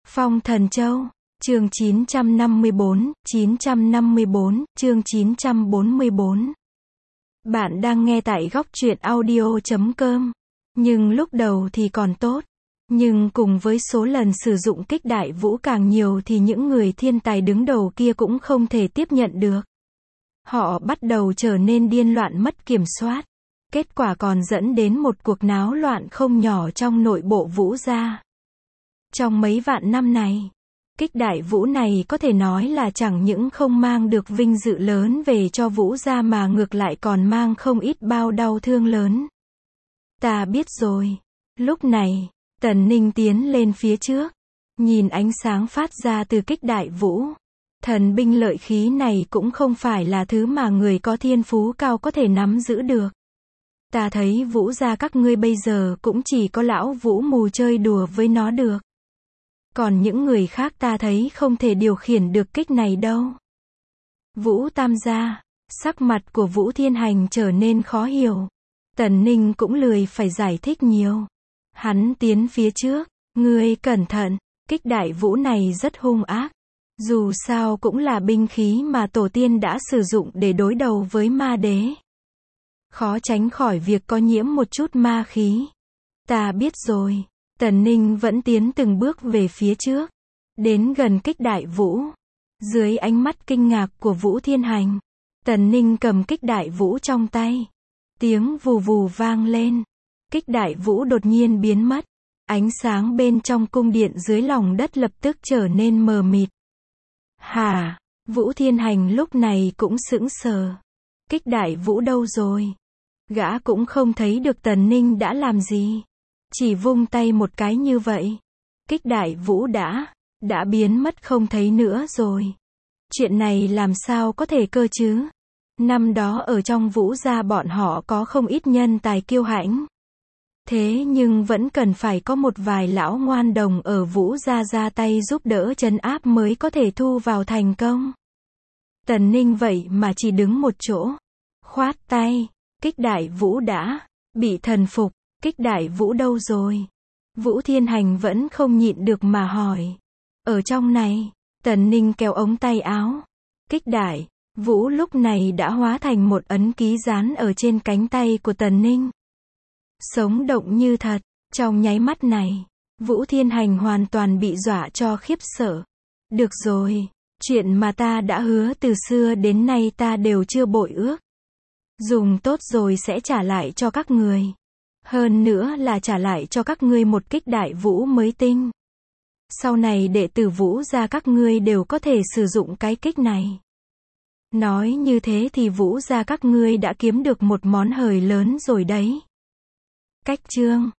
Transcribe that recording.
Phong Thần Châu, chương 954, chương 944. Bạn đang nghe tại góc truyện audio.com. Nhưng lúc đầu thì còn tốt. Nhưng cùng với số lần sử dụng kích đại vũ càng nhiều thì những người thiên tài đứng đầu kia cũng không thể tiếp nhận được. Họ bắt đầu trở nên điên loạn mất kiểm soát. Kết quả còn dẫn đến một cuộc náo loạn không nhỏ trong nội bộ Vũ gia. Trong mấy vạn năm này, kích đại vũ này có thể nói là chẳng những không mang được vinh dự lớn về cho Vũ gia mà ngược lại còn mang không ít bao đau thương lớn. Ta biết rồi. Lúc này, Tần Ninh tiến lên phía trước, nhìn ánh sáng phát ra từ kích đại vũ. Thần binh lợi khí này cũng không phải là thứ mà người có thiên phú cao có thể nắm giữ được. Ta thấy Vũ gia các ngươi bây giờ cũng chỉ có lão Vũ mù chơi đùa với nó được. Còn những người khác ta thấy không thể điều khiển được kích này đâu. Vũ Tam gia, sắc mặt của Vũ Thiên Hành trở nên khó hiểu. Tần Ninh cũng lười phải giải thích nhiều. Hắn tiến phía trước, ngươi cẩn thận, kích đại vũ này rất hung ác. Dù sao cũng là binh khí mà tổ tiên đã sử dụng để đối đầu với ma đế. Khó tránh khỏi việc có nhiễm một chút ma khí. Ta biết rồi. Tần Ninh vẫn tiến từng bước về phía trước. Đến gần kích đại vũ. Dưới ánh mắt kinh ngạc của Vũ Thiên Hành, Tần Ninh cầm kích đại vũ trong tay. Tiếng vù vù vang lên. Kích đại vũ đột nhiên biến mất. Ánh sáng bên trong cung điện dưới lòng đất lập tức trở nên mờ mịt. Hả? Vũ Thiên Hành lúc này cũng sững sờ. Kích đại vũ đâu rồi? Gã cũng không thấy được Tần Ninh đã làm gì. Chỉ vung tay một cái như vậy. Kích đại vũ đã biến mất không thấy nữa rồi. Chuyện này làm sao có thể cơ chứ? Năm đó ở trong Vũ gia bọn họ có không ít nhân tài kiêu hãnh. Thế nhưng vẫn cần phải có một vài lão ngoan đồng ở Vũ gia ra tay giúp đỡ trấn áp mới có thể thu vào thành công. Tần Ninh vậy mà chỉ đứng một chỗ. Khoát tay. Kích đại vũ đã bị thần phục. Kích đại vũ đâu rồi? Vũ Thiên Hành vẫn không nhịn được mà hỏi. Ở trong này. Tần Ninh kéo ống tay áo. Kích đại vũ lúc này đã hóa thành một ấn ký dán ở trên cánh tay của Tần Ninh. Sống động như thật. Trong nháy mắt này, Vũ Thiên Hành hoàn toàn bị dọa cho khiếp sợ. Được rồi, chuyện mà ta đã hứa từ xưa đến nay ta đều chưa bội ước. Dùng tốt rồi sẽ trả lại cho các người. Hơn nữa là trả lại cho các ngươi một kích đại vũ mới tinh. Sau này đệ tử Vũ gia các ngươi đều có thể sử dụng cái kích này. Nói như thế thì Vũ gia các ngươi đã kiếm được một món hời lớn rồi đấy. Cách chương